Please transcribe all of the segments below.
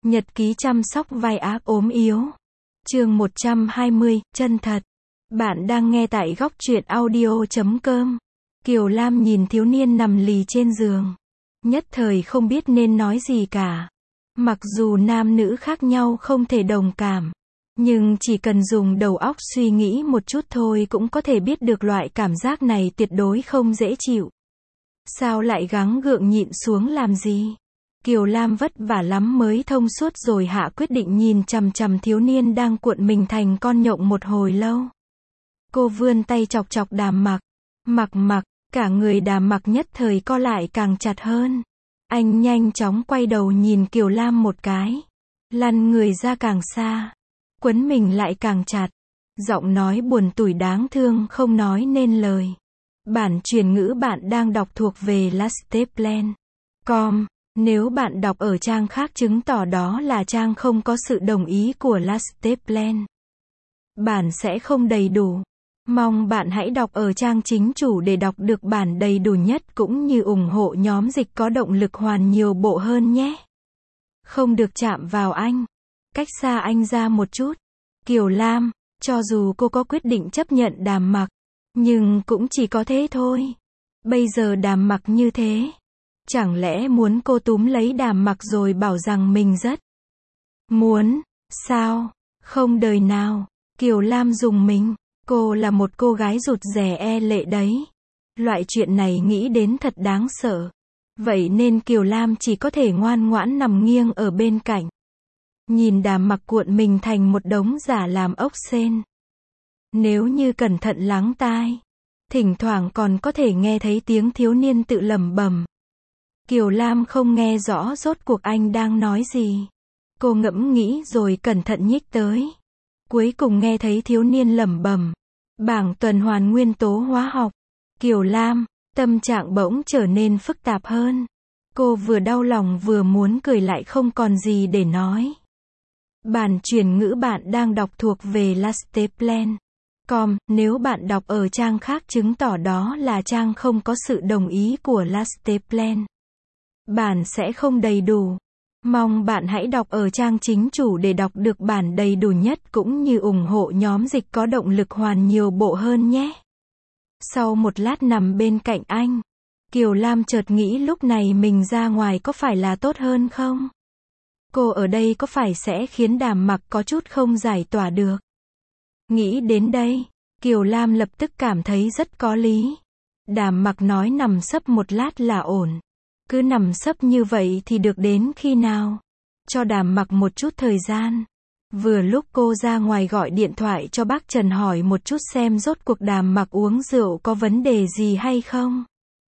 Nhật ký chăm sóc vai ác ốm yếu. Chương 120, chân thật. Bạn đang nghe tại góc truyện audio.com. Kiều Lam nhìn thiếu niên nằm lì trên giường. Nhất thời không biết nên nói gì cả. Mặc dù nam nữ khác nhau không thể đồng cảm, nhưng chỉ cần dùng đầu óc suy nghĩ một chút thôi cũng có thể biết được loại cảm giác này tuyệt đối không dễ chịu. Sao lại gắng gượng nhịn xuống làm gì? Kiều Lam vất vả lắm mới thông suốt rồi hạ quyết định nhìn chằm chằm thiếu niên đang cuộn mình thành con nhộng một hồi lâu. Cô vươn tay chọc chọc Đàm Mặc. Mặc, cả người Đàm Mặc nhất thời co lại càng chặt hơn. Anh nhanh chóng quay đầu nhìn Kiều Lam một cái. Lăn người ra càng xa. Quấn mình lại càng chặt. Giọng nói buồn tủi đáng thương không nói nên lời. Bản truyền ngữ bạn đang đọc thuộc về lasteplan.com. Nếu bạn đọc ở trang khác chứng tỏ đó là trang không có sự đồng ý của Lasteplan. Bản sẽ không đầy đủ. Mong bạn hãy đọc ở trang chính chủ để đọc được bản đầy đủ nhất cũng như ủng hộ nhóm dịch có động lực hoàn nhiều bộ hơn nhé. Không được chạm vào anh. Cách xa anh ra một chút. Kiều Lam, cho dù cô có quyết định chấp nhận Đàm Mặc, nhưng cũng chỉ có thế thôi. Bây giờ Đàm Mặc như thế. Chẳng lẽ muốn cô túm lấy Đàm Mặc rồi bảo rằng mình rất muốn, sao? Không đời nào. Kiều Lam rùng mình. Cô là một cô gái rụt rè e lệ đấy. Loại chuyện này nghĩ đến thật đáng sợ. Vậy nên Kiều Lam chỉ có thể ngoan ngoãn nằm nghiêng ở bên cạnh. Nhìn Đàm Mặc cuộn mình thành một đống giả làm ốc sên. Nếu như cẩn thận lắng tai, thỉnh thoảng còn có thể nghe thấy tiếng thiếu niên tự lẩm bẩm. Kiều Lam không nghe rõ rốt cuộc anh đang nói gì. Cô ngẫm nghĩ rồi cẩn thận nhích tới. Cuối cùng nghe thấy thiếu niên lẩm bẩm. Bảng tuần hoàn nguyên tố hóa học. Kiều Lam, tâm trạng bỗng trở nên phức tạp hơn. Cô vừa đau lòng vừa muốn cười lại không còn gì để nói. Bản truyền ngữ bạn đang đọc thuộc về lasteplan.com. Nếu bạn đọc ở trang khác chứng tỏ đó là trang không có sự đồng ý của Lasteplan. Bản sẽ không đầy đủ. Mong bạn hãy đọc ở trang chính chủ để đọc được bản đầy đủ nhất cũng như ủng hộ nhóm dịch có động lực hoàn nhiều bộ hơn nhé. Sau một lát nằm bên cạnh anh, Kiều Lam chợt nghĩ lúc này mình ra ngoài có phải là tốt hơn không? Cô ở đây có phải sẽ khiến Đàm Mặc có chút không giải tỏa được? Nghĩ đến đây, Kiều Lam lập tức cảm thấy rất có lý. Đàm Mặc nói nằm sấp một lát là ổn. Cứ nằm sấp như vậy thì được đến khi nào? Cho Đàm Mặc một chút thời gian. Vừa lúc cô ra ngoài gọi điện thoại cho bác Trần hỏi một chút xem rốt cuộc Đàm Mặc uống rượu có vấn đề gì hay không.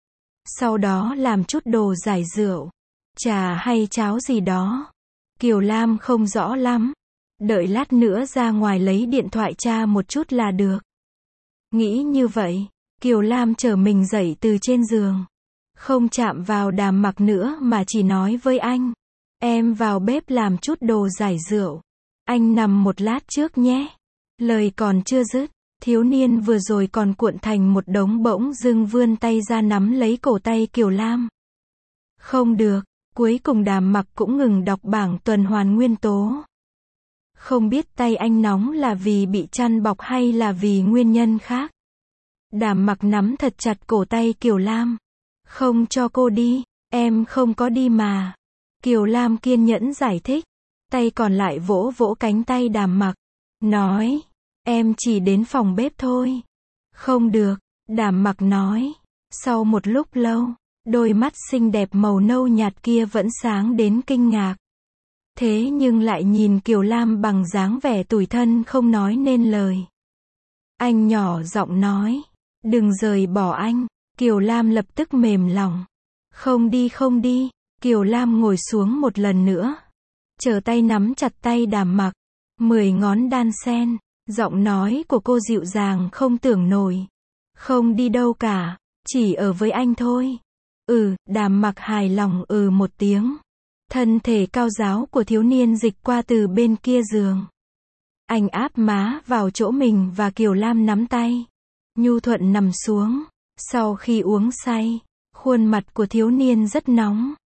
Sau đó làm chút đồ giải rượu, trà hay cháo gì đó. Kiều Lam không rõ lắm. Đợi lát nữa ra ngoài lấy điện thoại tra một chút là được. Nghĩ như vậy, Kiều Lam trở mình dậy từ trên giường. Không chạm vào Đàm Mặc nữa mà chỉ nói với anh. Em vào bếp làm chút đồ giải rượu. Anh nằm một lát trước nhé. Lời còn chưa dứt, thiếu niên vừa rồi còn cuộn thành một đống bỗng dưng vươn tay ra nắm lấy cổ tay Kiều Lam. Không được, cuối cùng Đàm Mặc cũng ngừng đọc bảng tuần hoàn nguyên tố. Không biết tay anh nóng là vì bị chăn bọc hay là vì nguyên nhân khác. Đàm Mặc nắm thật chặt cổ tay Kiều Lam. Không cho cô đi, em không có đi mà. Kiều Lam kiên nhẫn giải thích. Tay còn lại vỗ vỗ cánh tay Đàm Mặc. Nói, em chỉ đến phòng bếp thôi. Không được, Đàm Mặc nói. Sau một lúc lâu, đôi mắt xinh đẹp màu nâu nhạt kia vẫn sáng đến kinh ngạc. Thế nhưng lại nhìn Kiều Lam bằng dáng vẻ tủi thân không nói nên lời. Anh nhỏ giọng nói, đừng rời bỏ anh. Kiều Lam lập tức mềm lòng. Không đi. Kiều Lam ngồi xuống một lần nữa. Chờ tay nắm chặt tay Đàm Mặc. 10 ngón đan sen. Giọng nói của cô dịu dàng không tưởng nổi. Không đi đâu cả. Chỉ ở với anh thôi. Đàm Mặc hài lòng một tiếng. Thân thể cao ráo của thiếu niên dịch qua từ bên kia giường. Anh áp má vào chỗ mình và Kiều Lam nắm tay. Nhu thuận nằm xuống. Sau khi uống say, khuôn mặt của thiếu niên rất nóng.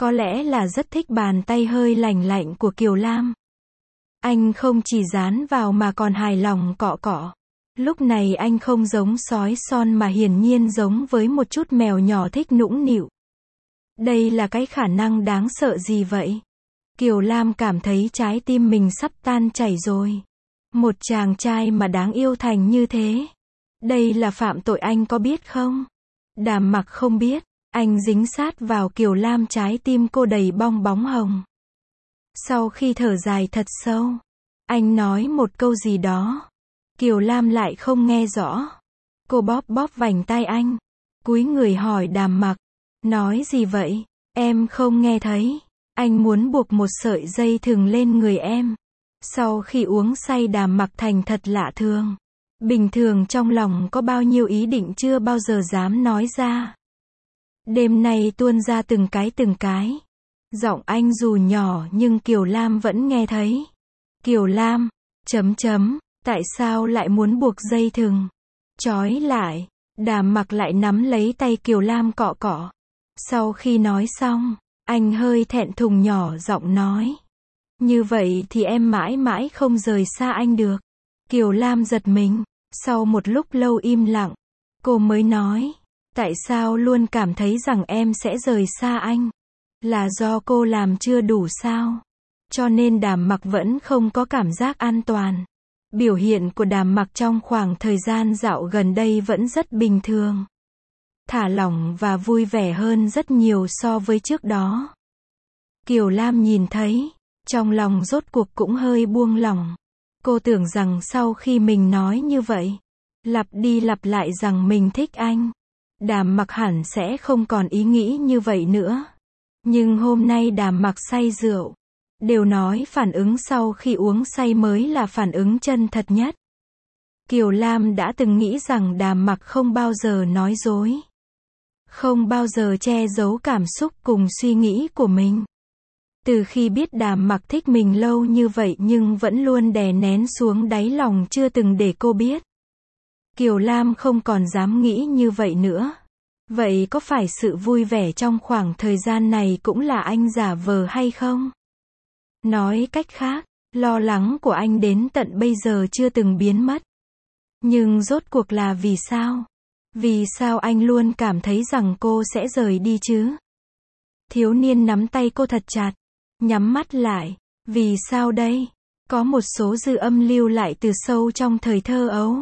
Có lẽ là rất thích bàn tay hơi lành lạnh của Kiều Lam. Anh không chỉ dán vào mà còn hài lòng cọ cọ. Lúc này anh không giống sói son mà hiển nhiên giống với một chút mèo nhỏ thích nũng nịu. Đây là cái khả năng đáng sợ gì vậy? Kiều Lam cảm thấy trái tim mình sắp tan chảy rồi. Một chàng trai mà đáng yêu thành như thế. Đây là phạm tội, anh có biết không? Đàm Mặc không biết. Anh dính sát vào Kiều Lam, trái tim cô đầy bong bóng hồng. Sau khi thở dài thật sâu, anh nói một câu gì đó. Kiều Lam lại không nghe rõ. Cô bóp bóp vành tai anh, cúi người hỏi Đàm Mặc, nói gì vậy? Em không nghe thấy. Anh muốn buộc một sợi dây thừng lên người em. Sau khi uống say, Đàm Mặc thành thật lạ thường. Bình thường trong lòng có bao nhiêu ý định chưa bao giờ dám nói ra. Đêm nay tuôn ra từng cái. Giọng anh dù nhỏ nhưng Kiều Lam vẫn nghe thấy. Kiều Lam, tại sao lại muốn buộc dây thừng? Trói lại. Đàm Mặc lại nắm lấy tay Kiều Lam cọ cọ. Sau khi nói xong, anh hơi thẹn thùng nhỏ giọng nói. Như vậy thì em mãi mãi không rời xa anh được. Kiều Lam giật mình. Sau một lúc lâu im lặng, cô mới nói. Tại sao luôn cảm thấy rằng em sẽ rời xa anh? Là do cô làm chưa đủ sao? Cho nên Đàm Mặc vẫn không có cảm giác an toàn. Biểu hiện của Đàm Mặc trong khoảng thời gian dạo gần đây vẫn rất bình thường. Thả lỏng và vui vẻ hơn rất nhiều so với trước đó. Kiều Lam nhìn thấy, trong lòng rốt cuộc cũng hơi buông lỏng. Cô tưởng rằng sau khi mình nói như vậy, lặp đi lặp lại rằng mình thích anh, Đàm Mặc hẳn sẽ không còn ý nghĩ như vậy nữa. Nhưng hôm nay Đàm Mặc say rượu. Đều nói phản ứng sau khi uống say mới là phản ứng chân thật nhất. Kiều Lam đã từng nghĩ rằng Đàm Mặc không bao giờ nói dối. Không bao giờ che giấu cảm xúc cùng suy nghĩ của mình. Từ khi biết Đàm Mặc thích mình lâu như vậy nhưng vẫn luôn đè nén xuống đáy lòng chưa từng để cô biết. Kiều Lam không còn dám nghĩ như vậy nữa. Vậy có phải sự vui vẻ trong khoảng thời gian này cũng là anh giả vờ hay không? Nói cách khác, lo lắng của anh đến tận bây giờ chưa từng biến mất. Nhưng rốt cuộc là vì sao? Vì sao anh luôn cảm thấy rằng cô sẽ rời đi chứ? Thiếu niên nắm tay cô thật chặt, nhắm mắt lại. Vì sao đây? Có một số dư âm lưu lại từ sâu trong thời thơ ấu.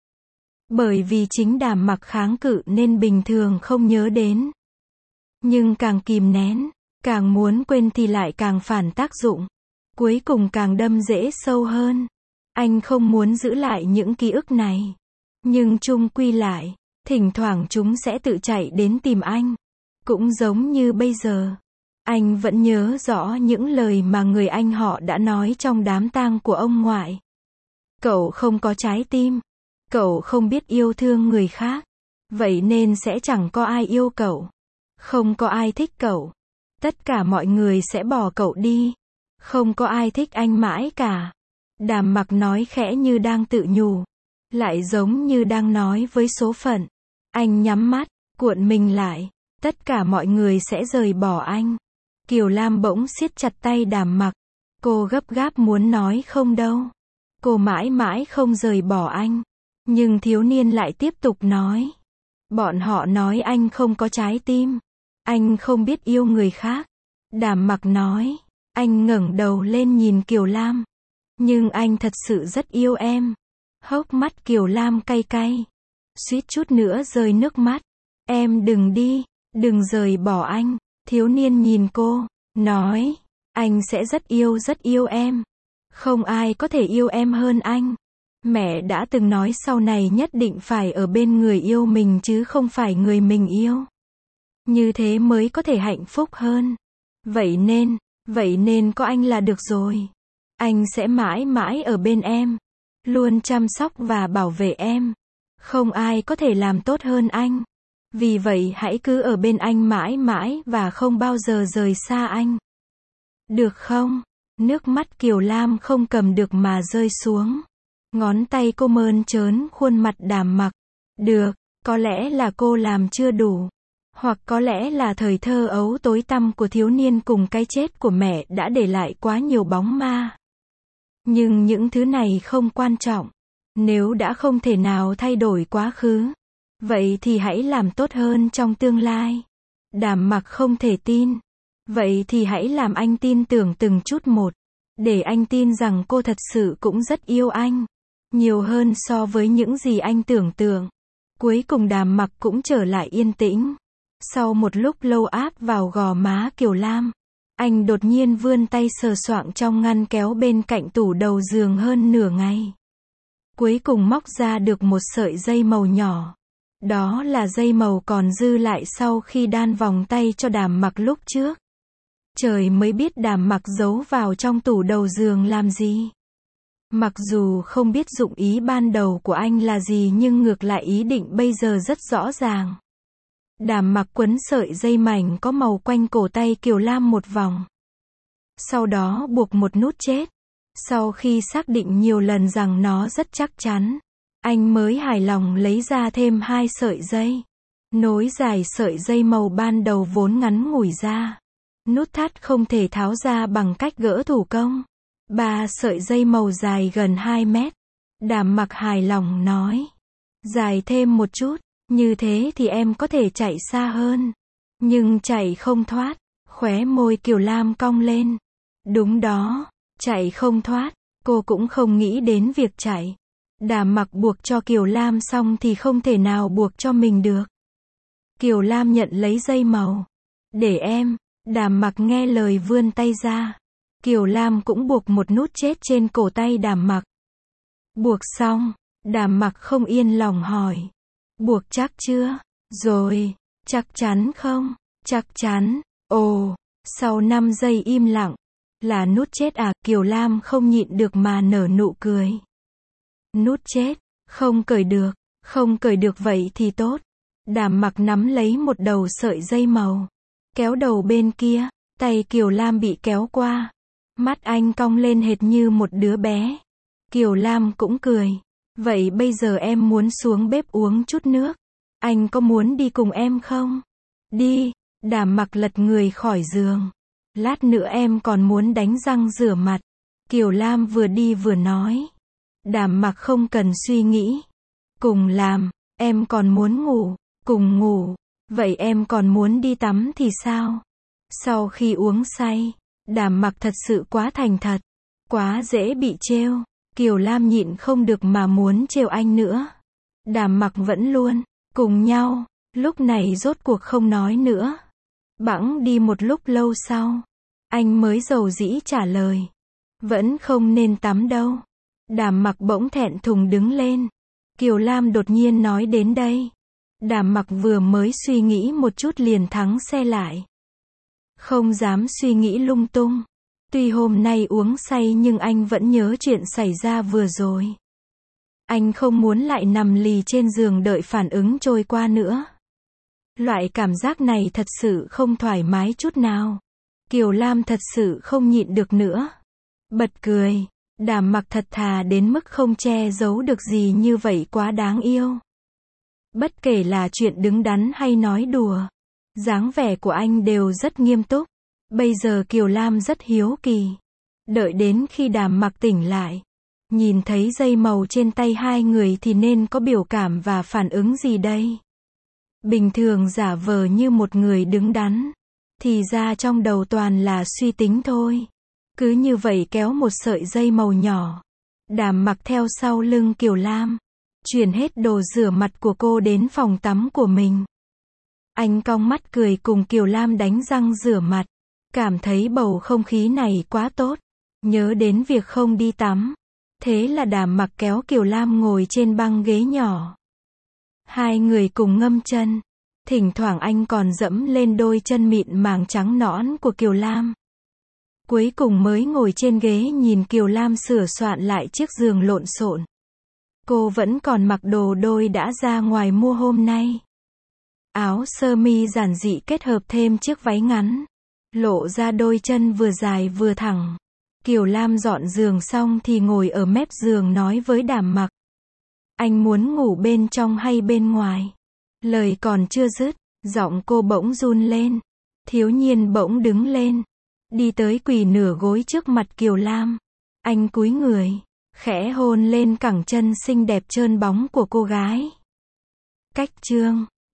Bởi vì chính Đàm Mặc kháng cự nên bình thường không nhớ đến. Nhưng càng kìm nén, càng muốn quên thì lại càng phản tác dụng. Cuối cùng càng đâm rễ sâu hơn. Anh không muốn giữ lại những ký ức này. Nhưng chung quy lại, thỉnh thoảng chúng sẽ tự chạy đến tìm anh. Cũng giống như bây giờ. Anh vẫn nhớ rõ những lời mà người anh họ đã nói trong đám tang của ông ngoại. Cậu không có trái tim. Cậu không biết yêu thương người khác. Vậy nên sẽ chẳng có ai yêu cậu. Không có ai thích cậu. Tất cả mọi người sẽ bỏ cậu đi. Không có ai thích anh mãi cả. Đàm Mặc nói khẽ như đang tự nhủ. Lại giống như đang nói với số phận. Anh nhắm mắt, cuộn mình lại. Tất cả mọi người sẽ rời bỏ anh. Kiều Lam bỗng siết chặt tay Đàm Mặc. Cô gấp gáp muốn nói không đâu. Cô mãi mãi không rời bỏ anh. Nhưng thiếu niên lại tiếp tục nói. Bọn họ nói anh không có trái tim. Anh không biết yêu người khác. Đàm Mặc nói. Anh ngẩng đầu lên nhìn Kiều Lam. Nhưng anh thật sự rất yêu em. Hốc mắt Kiều Lam cay cay. Suýt chút nữa rơi nước mắt. Em đừng đi. Đừng rời bỏ anh. Thiếu niên nhìn cô. Nói. Anh sẽ rất yêu em. Không ai có thể yêu em hơn anh. Mẹ đã từng nói sau này nhất định phải ở bên người yêu mình chứ không phải người mình yêu. Như thế mới có thể hạnh phúc hơn. Vậy nên có anh là được rồi. Anh sẽ mãi mãi ở bên em. Luôn chăm sóc và bảo vệ em. Không ai có thể làm tốt hơn anh. Vì vậy hãy cứ ở bên anh mãi mãi và không bao giờ rời xa anh. Được không? Nước mắt Kiều Lam không cầm được mà rơi xuống. Ngón tay cô mơn trớn khuôn mặt Đàm Mặc. Được, có lẽ là cô làm chưa đủ. Hoặc có lẽ là thời thơ ấu tối tăm của thiếu niên cùng cái chết của mẹ đã để lại quá nhiều bóng ma. Nhưng những thứ này không quan trọng. Nếu đã không thể nào thay đổi quá khứ, vậy thì hãy làm tốt hơn trong tương lai. Đàm Mặc không thể tin. Vậy thì hãy làm anh tin tưởng từng chút một. Để anh tin rằng cô thật sự cũng rất yêu anh. Nhiều hơn so với những gì anh tưởng tượng. Cuối cùng Đàm Mặc cũng trở lại yên tĩnh. Sau một lúc lâu áp vào gò má Kiều Lam, anh đột nhiên vươn tay sờ soạng trong ngăn kéo bên cạnh tủ đầu giường hơn nửa ngày. Cuối cùng móc ra được một sợi dây màu nhỏ. Đó là dây màu còn dư lại sau khi đan vòng tay cho Đàm Mặc lúc trước. Trời mới biết Đàm Mặc giấu vào trong tủ đầu giường làm gì. Mặc dù không biết dụng ý ban đầu của anh là gì nhưng ngược lại ý định bây giờ rất rõ ràng. Đàm Mặc quấn sợi dây mảnh có màu quanh cổ tay Kiều Lam một vòng. Sau đó buộc một nút chết. Sau khi xác định nhiều lần rằng nó rất chắc chắn, anh mới hài lòng lấy ra thêm 2 sợi dây. Nối dài sợi dây màu ban đầu vốn ngắn ngủi ra. Nút thắt không thể tháo ra bằng cách gỡ thủ công. 3 sợi dây màu dài gần 2 mét. Đàm Mặc hài lòng nói. Dài thêm một chút, như thế thì em có thể chạy xa hơn. Nhưng chạy không thoát. Khóe môi Kiều Lam cong lên. Đúng đó, chạy không thoát. Cô cũng không nghĩ đến việc chạy. Đàm Mặc buộc cho Kiều Lam xong thì không thể nào buộc cho mình được. Kiều Lam nhận lấy dây màu. Để em. Đàm Mặc nghe lời vươn tay ra. Kiều Lam cũng buộc một nút chết trên cổ tay Đàm Mặc. Buộc xong, Đàm Mặc không yên lòng hỏi. Buộc chắc chưa? Rồi, chắc chắn không? Chắc chắn. Ồ, sau 5 giây im lặng. Là nút chết à? Kiều Lam không nhịn được mà nở nụ cười. Nút chết, không cởi được, không cởi được vậy thì tốt. Đàm Mặc nắm lấy một đầu sợi dây màu. Kéo đầu bên kia, tay Kiều Lam bị kéo qua. Mắt anh cong lên hệt như một đứa bé. Kiều Lam cũng cười. Vậy bây giờ em muốn xuống bếp uống chút nước. Anh có muốn đi cùng em không? Đi. Đàm Mặc lật người khỏi giường. Lát nữa em còn muốn đánh răng rửa mặt. Kiều Lam vừa đi vừa nói. Đàm Mặc không cần suy nghĩ. Cùng làm. Em còn muốn ngủ. Cùng ngủ. Vậy em còn muốn đi tắm thì sao? Sau khi uống say, Đàm Mặc thật sự quá thành thật. Quá dễ bị trêu. Kiều Lam nhịn không được mà muốn trêu anh nữa. Đàm Mặc vẫn luôn. Cùng nhau. Lúc này rốt cuộc không nói nữa. Bẵng đi một lúc lâu sau. Anh mới dầu dĩ trả lời. Vẫn không nên tắm đâu. Đàm Mặc bỗng thẹn thùng đứng lên. Kiều Lam đột nhiên nói đến đây. Đàm Mặc vừa mới suy nghĩ một chút liền thắng xe lại. Không dám suy nghĩ lung tung. Tuy hôm nay uống say nhưng anh vẫn nhớ chuyện xảy ra vừa rồi. Anh không muốn lại nằm lì trên giường đợi phản ứng trôi qua nữa. Loại cảm giác này thật sự không thoải mái chút nào. Kiều Lam thật sự không nhịn được nữa. Bật cười. Đàm Mặc thật thà đến mức không che giấu được gì như vậy quá đáng yêu. Bất kể là chuyện đứng đắn hay nói đùa, dáng vẻ của anh đều rất nghiêm túc. Bây giờ Kiều Lam rất hiếu kỳ. Đợi đến khi Đàm Mặc tỉnh lại, nhìn thấy dây màu trên tay hai người thì nên có biểu cảm và phản ứng gì đây? Bình thường giả vờ như một người đứng đắn, thì ra trong đầu toàn là suy tính thôi. Cứ như vậy kéo một sợi dây màu nhỏ. Đàm Mặc theo sau lưng Kiều Lam, chuyển hết đồ rửa mặt của cô đến phòng tắm của mình. Anh cong mắt cười cùng Kiều Lam đánh răng rửa mặt. Cảm thấy bầu không khí này quá tốt. Nhớ đến việc không đi tắm. Thế là Đàm Mặc kéo Kiều Lam ngồi trên băng ghế nhỏ. Hai người cùng ngâm chân. Thỉnh thoảng anh còn dẫm lên đôi chân mịn màng trắng nõn của Kiều Lam. Cuối cùng mới ngồi trên ghế nhìn Kiều Lam sửa soạn lại chiếc giường lộn xộn. Cô vẫn còn mặc đồ đôi đã ra ngoài mua hôm nay. Áo sơ mi giản dị kết hợp thêm chiếc váy ngắn. Lộ ra đôi chân vừa dài vừa thẳng. Kiều Lam dọn giường xong thì ngồi ở mép giường nói với Đàm Mặc. Anh muốn ngủ bên trong hay bên ngoài? Lời còn chưa dứt, Giọng cô bỗng run lên. Thiếu nhiên bỗng đứng lên. Đi tới quỳ nửa gối trước mặt Kiều Lam. Anh cúi người. Khẽ hôn lên cẳng chân xinh đẹp trơn bóng của cô gái. Cách chương